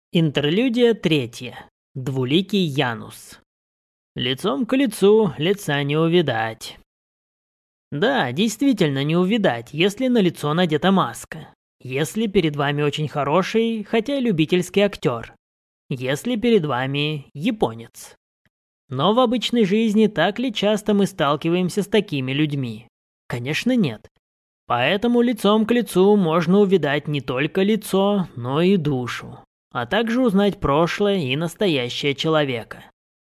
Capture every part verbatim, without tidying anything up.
Интерлюдия третья. Двуликий Янус. Лицом к лицу лица не увидать. Да, действительно не увидать, если на лицо надета маска. Если перед вами очень хороший, хотя любительский актер. Если перед вами японец. Но в обычной жизни так ли часто мы сталкиваемся с такими людьми? Конечно, нет. Поэтому лицом к лицу можно увидать не только лицо, но и душу, а также узнать прошлое и настоящее человека.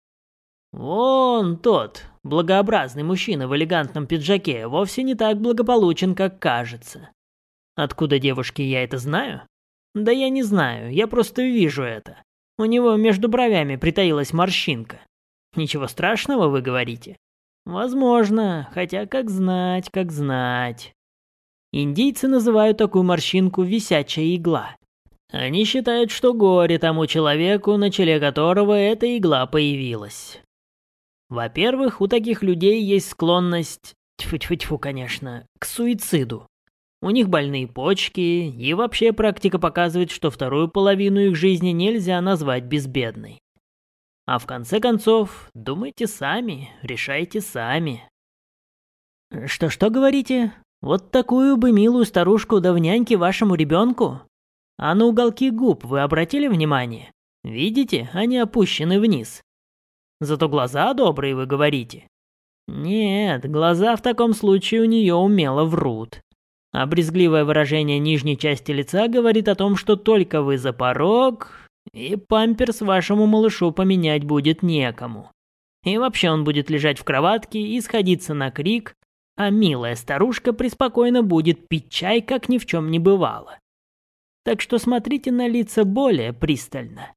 Вон тот, благообразный мужчина в элегантном пиджаке, вовсе не так благополучен, как кажется. Откуда, девушки, я это знаю? Да я не знаю, я просто вижу это. У него между бровями притаилась морщинка. Ничего страшного, вы говорите? Возможно, хотя как знать, как знать. Индийцы называют такую морщинку висячая игла. Они считают, что горе тому человеку, на челе которого эта игла появилась. Во-первых, у таких людей есть склонность, тьфу-тьфу-тьфу, конечно, к суициду. У них больные почки, и вообще практика показывает, что вторую половину их жизни нельзя назвать безбедной. А в конце концов, думайте сами, решайте сами. Что-что говорите? Вот такую бы милую старушку да в няньке вашему ребенку? А на уголки губ вы обратили внимание? Видите, они опущены вниз. Зато глаза добрые, вы говорите. Нет, глаза в таком случае у нее умело врут. А брезгливое выражение нижней части лица говорит о том, что только вы за порог, и памперс вашему малышу поменять будет некому. И вообще он будет лежать в кроватке и сходиться на крик, а милая старушка преспокойно будет пить чай, как ни в чем не бывало. Так что смотрите на лица более пристально.